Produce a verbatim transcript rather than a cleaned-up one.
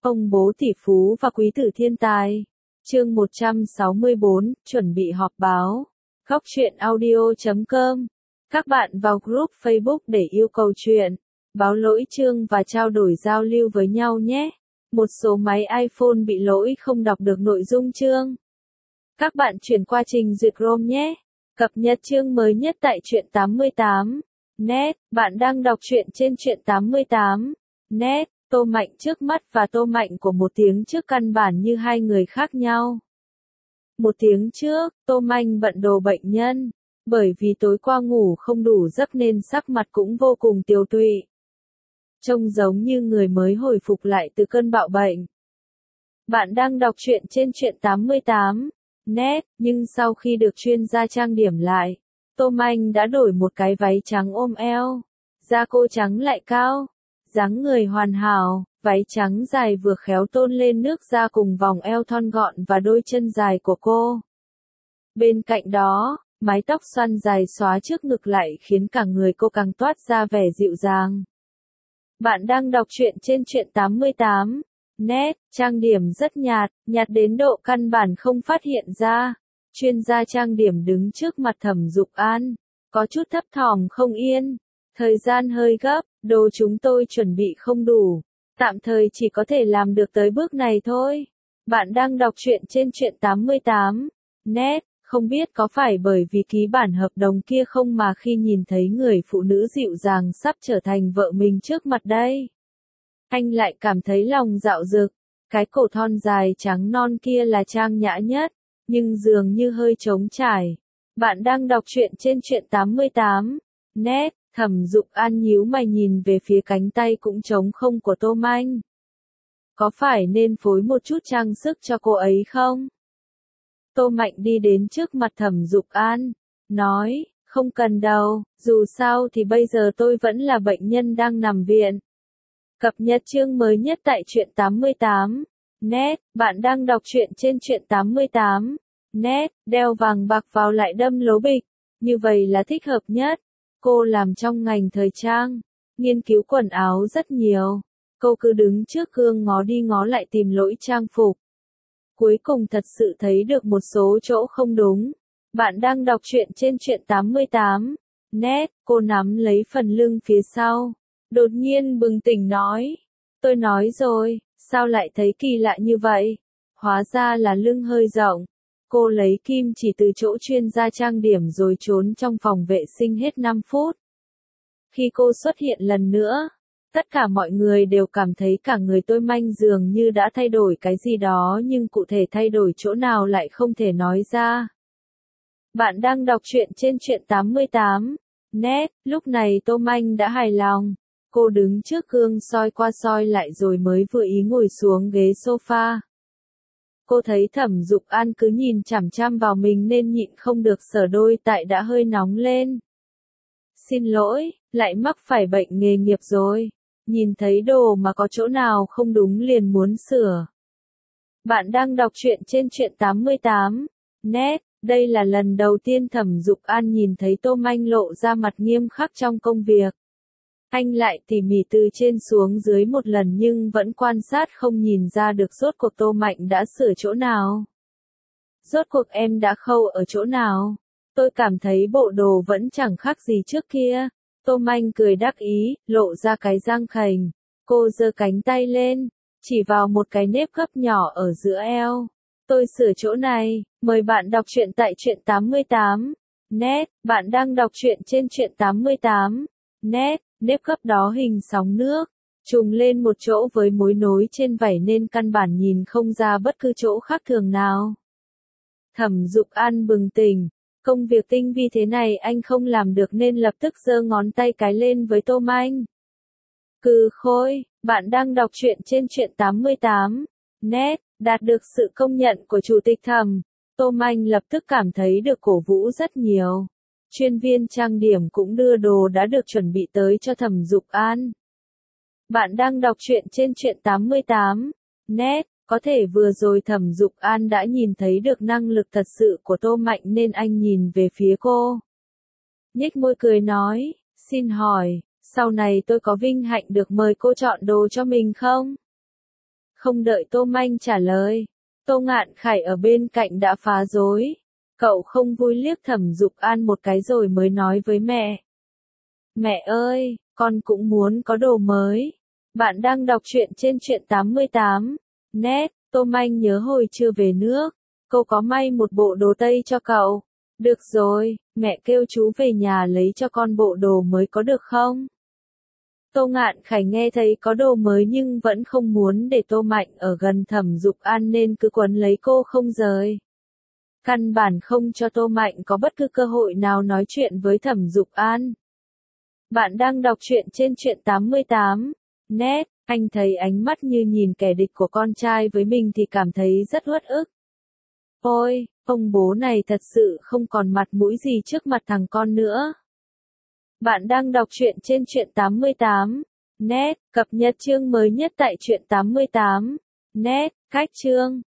Ông bố tỷ phú và quý tử thiên tài. Chương một trăm sáu mươi bốn, chuẩn bị họp báo. Góc truyện audio chấm com. Các bạn vào group Facebook để yêu cầu chuyện, báo lỗi chương và trao đổi giao lưu với nhau nhé. Một số máy iPhone bị lỗi không đọc được nội dung chương. Các bạn chuyển qua trình duyệt Chrome nhé. Cập nhật chương mới nhất tại truyện tám mươi tám net. Bạn đang đọc truyện trên truyện tám mươi tám net. Tô Mạnh trước mắt và Tô Mạnh của một tiếng trước căn bản như hai người khác nhau. Một tiếng trước, Tô Mạnh bận đồ bệnh nhân. Bởi vì tối qua ngủ không đủ giấc nên sắc mặt cũng vô cùng tiều tụy. Trông giống như người mới hồi phục lại từ cơn bạo bệnh. Bạn đang đọc truyện trên truyện tám mươi tám net, nhưng sau khi được chuyên gia trang điểm lại, Tô Mạnh đã đổi một cái váy trắng ôm eo. Da cô trắng lại cao, dáng người hoàn hảo, váy trắng dài vừa khéo tôn lên nước da cùng vòng eo thon gọn và đôi chân dài của cô. Bên cạnh đó, mái tóc xoăn dài xóa trước ngực lại khiến cả người cô càng toát ra vẻ dịu dàng. Bạn đang đọc truyện trên truyện tám mươi tám net, trang điểm rất nhạt, nhạt đến độ căn bản không phát hiện ra. Chuyên gia trang điểm đứng trước mặt Thẩm Dục An, có chút thấp thỏm không yên. Thời gian hơi gấp, đồ chúng tôi chuẩn bị không đủ, tạm thời chỉ có thể làm được tới bước này thôi. Bạn đang đọc truyện trên truyện tám mươi tám net, không biết có phải bởi vì ký bản hợp đồng kia không mà khi nhìn thấy người phụ nữ dịu dàng sắp trở thành vợ mình trước mặt đây, anh lại cảm thấy lòng dạo dực. Cái cổ thon dài trắng non kia là trang nhã nhất, nhưng dường như hơi trống trải. Bạn đang đọc truyện trên truyện tám mươi tám net. Thẩm Dục An nhíu mày nhìn về phía cánh tay cũng trống không của Tô Mạnh. Có phải nên phối một chút trang sức cho cô ấy không? Tô Mạnh đi đến trước mặt Thẩm Dục An, nói, không cần đâu, dù sao thì bây giờ tôi vẫn là bệnh nhân đang nằm viện. Cập nhật chương mới nhất tại truyện tám mươi tám net, bạn đang đọc truyện trên truyện tám mươi tám net, đeo vàng bạc vào lại đâm lố bịch, như vậy là thích hợp nhất. Cô làm trong ngành thời trang, nghiên cứu quần áo rất nhiều. Cô cứ đứng trước gương ngó đi ngó lại tìm lỗi trang phục. Cuối cùng thật sự thấy được một số chỗ không đúng. Bạn đang đọc truyện trên truyện tám mươi tám net, cô nắm lấy phần lưng phía sau. Đột nhiên bừng tỉnh nói, tôi nói rồi, sao lại thấy kỳ lạ như vậy? Hóa ra là lưng hơi rộng. Cô lấy kim chỉ từ chỗ chuyên gia trang điểm rồi trốn trong phòng vệ sinh hết năm phút. Khi cô xuất hiện lần nữa, tất cả mọi người đều cảm thấy cả người Tô Mạnh dường như đã thay đổi cái gì đó, nhưng cụ thể thay đổi chỗ nào lại không thể nói ra. Bạn đang đọc truyện trên truyện tám mươi tám net, lúc này Tô Mạnh đã hài lòng. Cô đứng trước gương soi qua soi lại rồi mới vừa ý ngồi xuống ghế sofa. Cô thấy Thẩm Dục An cứ nhìn chằm chằm vào mình nên nhịn không được sờ đôi tại đã hơi nóng lên. Xin lỗi, lại mắc phải bệnh nghề nghiệp rồi. Nhìn thấy đồ mà có chỗ nào không đúng liền muốn sửa. Bạn đang đọc truyện trên truyện tám mươi tám net, đây là lần đầu tiên Thẩm Dục An nhìn thấy Tô Mạnh lộ ra mặt nghiêm khắc trong công việc. Anh lại tỉ mỉ từ trên xuống dưới một lần nhưng vẫn quan sát không nhìn ra được rốt cuộc Tô Mạnh đã sửa chỗ nào. Rốt cuộc em đã khâu ở chỗ nào? Tôi cảm thấy bộ đồ vẫn chẳng khác gì trước kia. Tô Mạnh cười đắc ý, lộ ra cái răng khểnh. Cô giơ cánh tay lên, chỉ vào một cái nếp gấp nhỏ ở giữa eo. Tôi sửa chỗ này, mời bạn đọc truyện tại truyện tám mươi tám net. Bạn đang đọc truyện trên truyện tám mươi tám net. Nếp gấp đó hình sóng nước, trùng lên một chỗ với mối nối trên vảy nên căn bản nhìn không ra bất cứ chỗ khác thường nào. Thẩm Dục An bừng tỉnh, công việc tinh vi thế này anh không làm được nên lập tức giơ ngón tay cái lên với Tô Mạnh. Cừ khôi, bạn đang đọc truyện trên truyện tám mươi tám net, đạt được sự công nhận của chủ tịch Thẩm. Tô Mạnh lập tức cảm thấy được cổ vũ rất nhiều. Chuyên viên trang điểm cũng đưa đồ đã được chuẩn bị tới cho Thẩm Dục An. Bạn đang đọc truyện trên truyện tám mươi tám net, có thể vừa rồi Thẩm Dục An đã nhìn thấy được năng lực thật sự của Tô Mạnh nên anh nhìn về phía cô. Nhếch môi cười nói, xin hỏi, sau này tôi có vinh hạnh được mời cô chọn đồ cho mình không? Không đợi Tô Manh trả lời, Tô Ngạn Khải ở bên cạnh đã phá rối. Cậu không vui liếc Thẩm Dục An một cái rồi mới nói với mẹ. Mẹ ơi, con cũng muốn có đồ mới. Bạn đang đọc truyện trên truyện tám mươi tám. Net, Tô Manh nhớ hồi chưa về nước, cô có may một bộ đồ Tây cho cậu. Được rồi, mẹ kêu chú về nhà lấy cho con bộ đồ mới có được không? Tô Ngạn Khải nghe thấy có đồ mới nhưng vẫn không muốn để Tô Mạnh ở gần Thẩm Dục An nên cứ quấn lấy cô không rời. Căn bản không cho Tô Mạnh có bất cứ cơ hội nào nói chuyện với Thẩm Dục An. Bạn đang đọc truyện trên truyện tám mươi tám. Net, anh thấy ánh mắt như nhìn kẻ địch của con trai với mình thì cảm thấy rất uất ức. Ôi, ông bố này thật sự không còn mặt mũi gì trước mặt thằng con nữa. Bạn đang đọc truyện trên truyện tám mươi tám. Net, cập nhật chương mới nhất tại truyện tám mươi tám. Net, cách chương.